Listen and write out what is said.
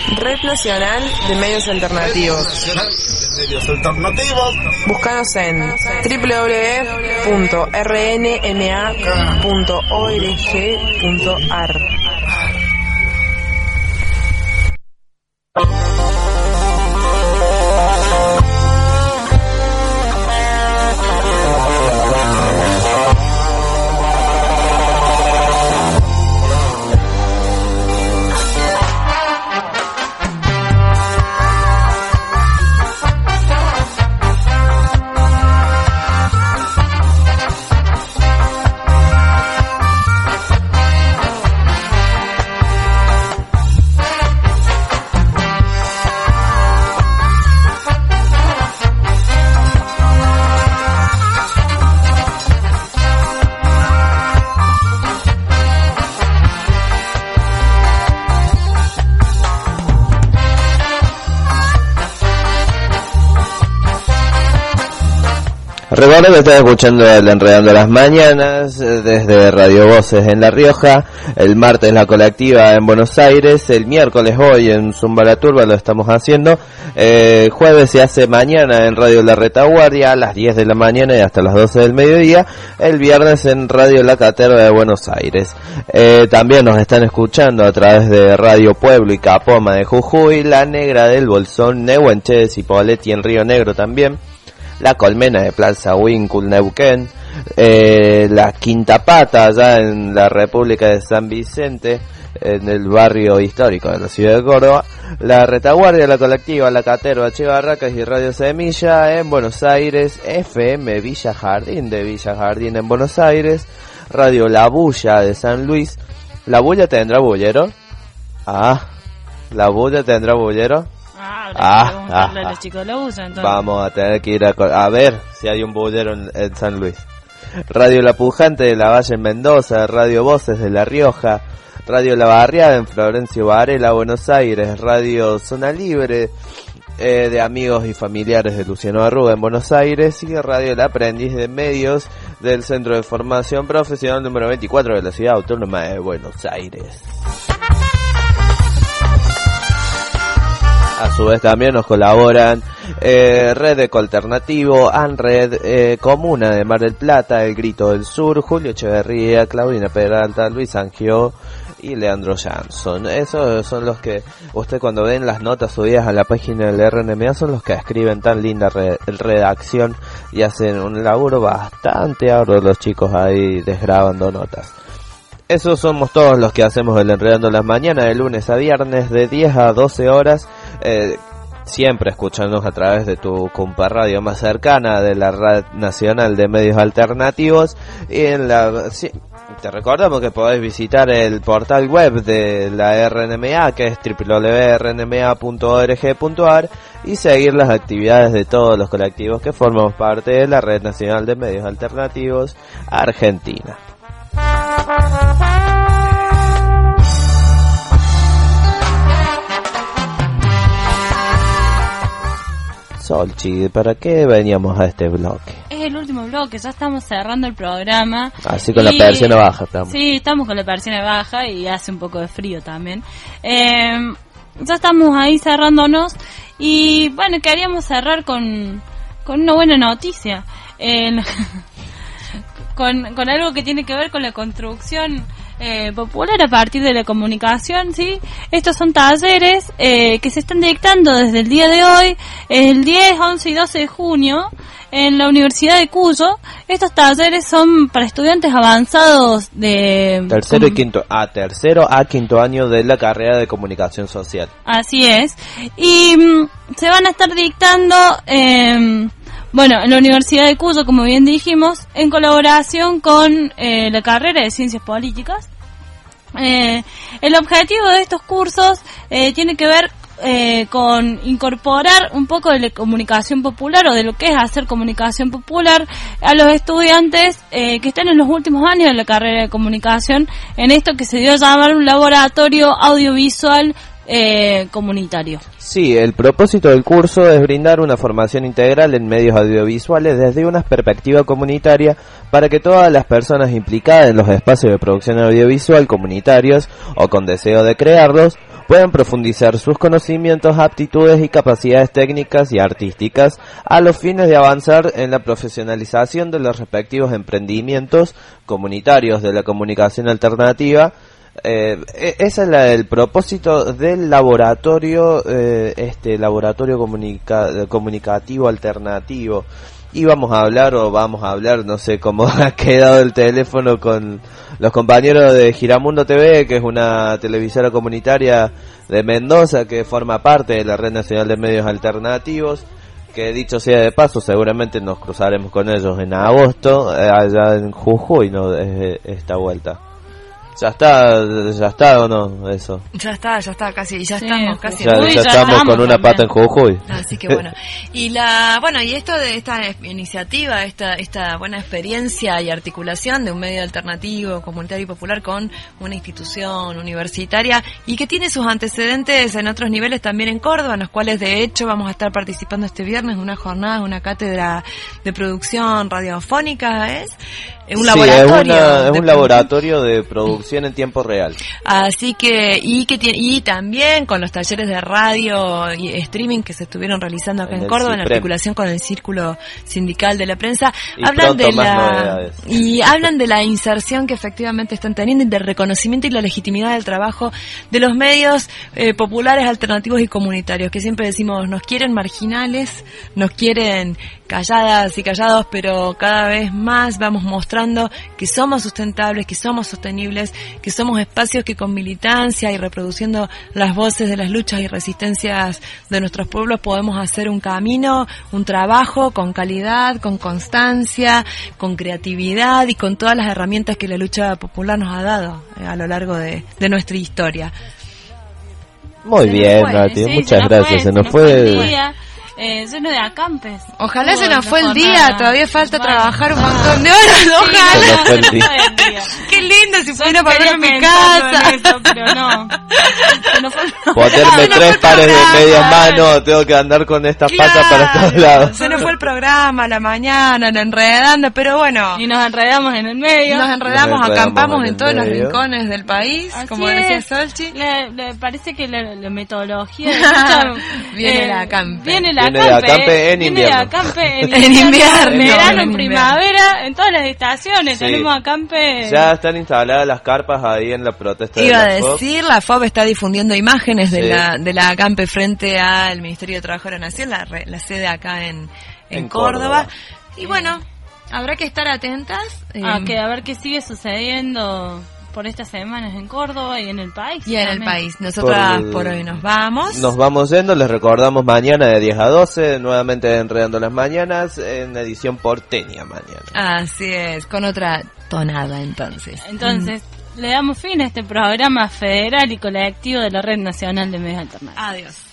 Red Nacional de Medios Alternativos. Búscanos en www.rnma.org.ar. Recuerden que están escuchando el Enredando las Mañanas desde Radio Voces en La Rioja, el martes La Colectiva en Buenos Aires, el miércoles hoy en Zumba la Turba lo estamos haciendo, jueves se hace mañana en Radio La Retaguardia a las 10 de la mañana y hasta las 12 del mediodía, el viernes en Radio La Caterva de Buenos Aires. También nos están escuchando a través de Radio Pueblo y Capoma de Jujuy, La Negra del Bolsón, Nehuenches y Poletti en Río Negro también, La Colmena de Plaza Huíncul, Neuquén, la Quinta Pata allá en la República de San Vicente, en el barrio histórico de la ciudad de Córdoba, la Retaguardia, La Colectiva, La Caterva, Che Barracas y Radio Semilla en Buenos Aires, FM Villa Jardín de Villa Jardín en Buenos Aires, Radio La Bulla de San Luis. ¿La Bulla tendrá bullero? ¿La Bulla tendrá bullero? Los chicos lo usan, entonces. Vamos a tener que ir a ver si hay un bullero en San Luis. Radio La Pujante de La Valle en Mendoza, Radio Voces de La Rioja, Radio La Barriada en Florencio Varela, Buenos Aires, Radio Zona Libre de amigos y familiares de Luciano Arruga en Buenos Aires y Radio El Aprendiz de Medios del Centro de Formación Profesional número 24 de la Ciudad Autónoma de Buenos Aires. A su vez también nos colaboran Red Eco Alternativo, ANRED, Comuna de Mar del Plata, El Grito del Sur, Julio Echeverría, Claudina Peralta, Luis Angio y Leandro Jansson. Esos son los que usted cuando ven las notas subidas a la página del RNMA son los que escriben tan linda redacción y hacen un laburo bastante arduo los chicos ahí desgrabando notas. Esos somos todos los que hacemos el Enredando las Mañanas de lunes a viernes de 10 a 12 horas. Siempre escuchándonos a través de tu compa radio más cercana de la Red Nacional de Medios Alternativos. Y te recordamos que podés visitar el portal web de la RNMA, que es www.rnma.org.ar, y seguir las actividades de todos los colectivos que formamos parte de la Red Nacional de Medios Alternativos Argentina. Solchi, ¿para qué veníamos a este bloque? Es el último bloque, ya estamos cerrando el programa. Así con la persiana baja estamos. Sí, estamos con la persiana baja y hace un poco de frío también. Ya estamos ahí cerrándonos y bueno, queríamos cerrar con una buena noticia. Con algo que tiene que ver con la construcción popular a partir de la comunicación, ¿sí? Estos son talleres que se están dictando desde el día de hoy, el 10, 11 y 12 de junio, en la Universidad de Cuyo. Estos talleres son para estudiantes avanzados de... tercero a quinto año de la carrera de comunicación social. Así es. Y se van a estar dictando... Bueno, en la Universidad de Cuyo, como bien dijimos, en colaboración con la carrera de Ciencias Políticas. El objetivo de estos cursos tiene que ver con incorporar un poco de la comunicación popular o de lo que es hacer comunicación popular a los estudiantes que están en los últimos años de la carrera de comunicación, en esto que se dio a llamar un laboratorio audiovisual comunitario. Sí, el propósito del curso es brindar una formación integral en medios audiovisuales desde una perspectiva comunitaria para que todas las personas implicadas en los espacios de producción audiovisual comunitarios o con deseo de crearlos puedan profundizar sus conocimientos, aptitudes y capacidades técnicas y artísticas a los fines de avanzar en la profesionalización de los respectivos emprendimientos comunitarios de la comunicación alternativa. Ese es el propósito del laboratorio, laboratorio comunicativo alternativo. Y vamos a hablar, no sé cómo ha quedado el teléfono con los compañeros de Giramundo TV, que es una televisora comunitaria de Mendoza que forma parte de la Red Nacional de Medios Alternativos, que dicho sea de paso, seguramente nos cruzaremos con ellos en agosto, allá en Jujuy, ¿no? Esta vuelta. Ya está o no, eso. Ya está, casi, ya estamos casi. Ya estamos con una pata en Jujuy. Así que bueno. Y esto de esta iniciativa, esta buena experiencia y articulación de un medio alternativo, comunitario y popular con una institución universitaria y que tiene sus antecedentes en otros niveles también en Córdoba, en los cuales de hecho vamos a estar participando este viernes en una jornada, una cátedra de producción radiofónica, un laboratorio. Es un laboratorio de producción en tiempo real. Así que, y también con los talleres de radio y streaming que se estuvieron realizando acá en Córdoba, en articulación con el Círculo Sindical de la Prensa, hablan de la inserción que efectivamente están teniendo y del reconocimiento y la legitimidad del trabajo de los medios populares, alternativos y comunitarios, que siempre decimos, nos quieren marginales, nos quieren calladas y callados, pero cada vez más vamos mostrando que somos sustentables, que somos sostenibles, que somos espacios que con militancia y reproduciendo las voces de las luchas y resistencias de nuestros pueblos podemos hacer un camino, un trabajo con calidad, con constancia, con creatividad y con todas las herramientas que la lucha popular nos ha dado a lo largo de nuestra historia. Muy bien, Nati, muchas gracias. Se nos fue lleno de acampes. Ojalá se nos fue el día, todavía falta trabajar un montón de horas, ojalá. Se nos fue el día. Qué lindo si pudiera volver a mi casa. Eso, pero no. Ponerme 3 pares de medias manos, tengo que andar con estas patas para todos lados. Se nos fue el programa, la mañana, lo enredando, pero bueno. Y nos enredamos en el medio. Nos enredamos, acampamos en todos los rincones del país, así como decía Solchi. Le parece que la metodología de lucha, viene la acampe. Viene de acampe en invierno. En invierno, verano, en primavera, en todas las estaciones tenemos acampe. Ya están instaladas las carpas ahí en la protesta. Iba a decir, la FOB está difundiendo imágenes de la acampe frente al Ministerio de Trabajo de la Nación, la sede acá en Córdoba. Y bueno, habrá que estar atentas. A ver qué sigue sucediendo por estas semanas en Córdoba y en el país. Y en el país. Nosotras por hoy nos vamos. Nos vamos yendo, les recordamos mañana de 10 a 12, nuevamente Enredando las Mañanas, en edición porteña mañana. Así es, con otra tonada entonces. Le damos fin a este programa federal y colectivo de la Red Nacional de Medios Alternativos. Adiós.